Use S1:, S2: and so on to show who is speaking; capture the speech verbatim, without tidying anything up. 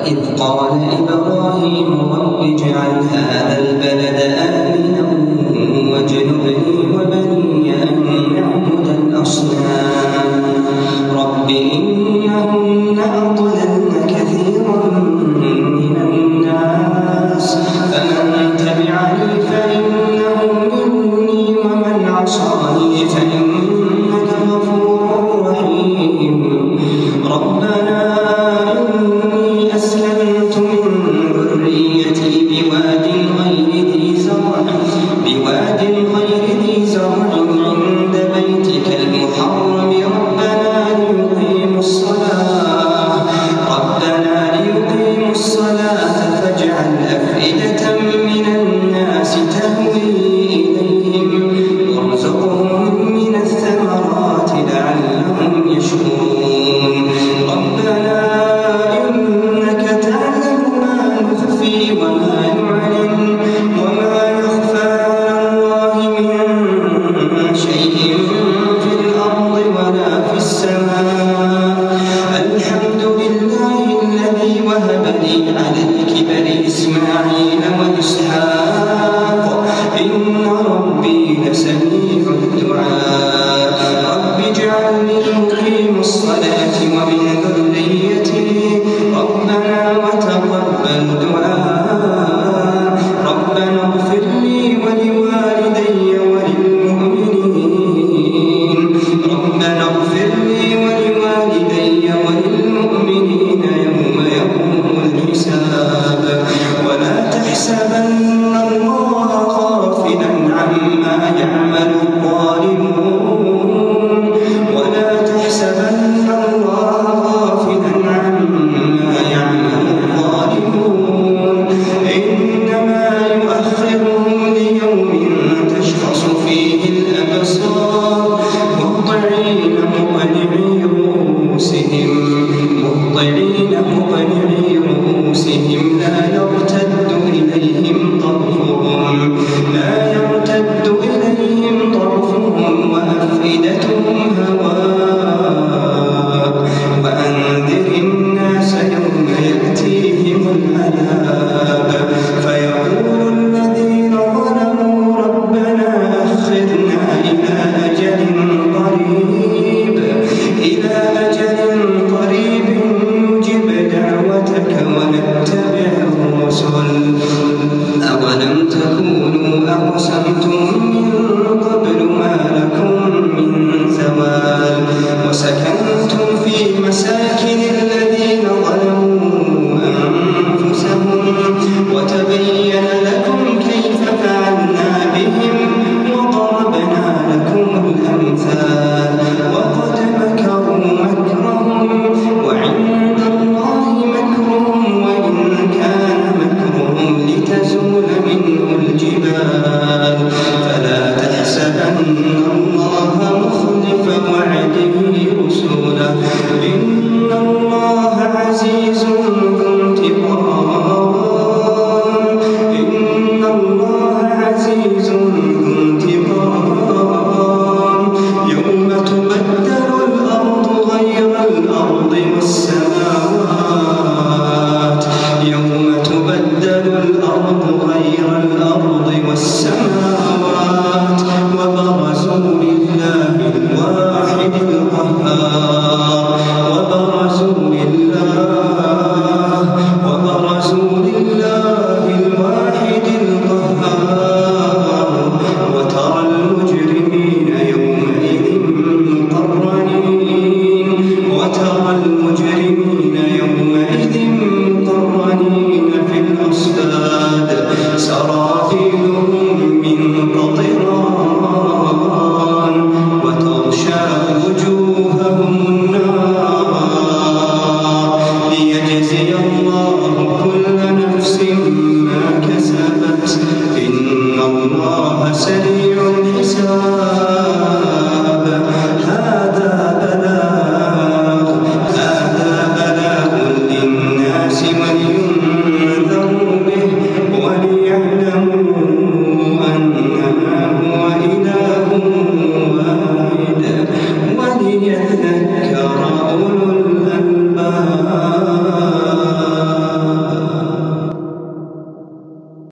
S1: وإذ قال إبراهيم رب اجعل هذا البلد آمنا واجنبني وبني أن نعبد الأصنام رب إنهن أضللن كثيرا من الناس فمن تبعني فإنه مني ومن عصاني فإنك غفور رحيم ربنا إني أسلمت من ذريتي بواد غير ذي زرع بواد غير ذي زرع عند بيتك المحرم ربنا ليقيموا الصلاة ربنا ليقيموا الصلاة فاجعل أفئدة من الناس تهوي إليهم وارزقهم من الثمرات لعلهم يشكرون ربنا إنك تعلم ما نخفي وما نعلن وما يخفى على الله من شيء في الأرض ولا في السماء الحمد لله الذي وهب لي على الكبر إسماعيل وإسحاق إن ربي لسميع الدعاء رب اجعلني مقيم الصلاة ومن ذريتي ربنا وتقبل دعاء ربنا اغفر لي ولوالدي وللمؤمنين ربنا اغفر لي ولوالدي وللمؤمنين يوم يقوم الحساب ولا تحسبن الله غافلا عما يعمل الظالمون ولا تحسبن الله غافلا عما يعمل الظالمون إنما يؤخرهم ليوم تشخص فيه الأبصار مهطعين مقنعي رؤوسهم مهطعين مقنعي رؤوسهم لا يرتد إليهم طرفهم لا يرتد إليهم طرفهم وأفئدتهم هواء وأنذر الناس يوم يأتيهم العذاب فيقول الذين ظلموا ربنا أخرنا إلى أجل قريب إلى أجل قريب نجب دعوتك ونتبع الرسل أولم تكونوا أقسمتم من قبل ما لكم من زوال وسكنتم في مساكن الذين ظلموا أنفسهم وتبين لكم كيف فعلنا بهم وضربنا لكم الأمثال وقد مكروا مكرهم وعند الله مكرهم وإن كان مكرهم لتزول منه الجبال فلا تحسبن الله مخلف وعده رسله إن الله عزيز ذو انتقام إن الله عزيز ذو انتقام يوم تبدل الأرض غير الأرض والسماوات يوم تبدل الأرض غير الأرض والسماوات وبرزوا لله الواحد القهار وبرزوا لله وبرزوا لله الواحد القهار وترى المجرمين يومئذ مقرنين وترى المجرمين يومئذ مقرنين في الأصفاد سرابيلهم من قطران وتغشى وجوههم النار ليجزي الله كل نفس ما كسبت إن الله سريع الحساب هذا بلاغ هذا بلاغ للناس ولينذروا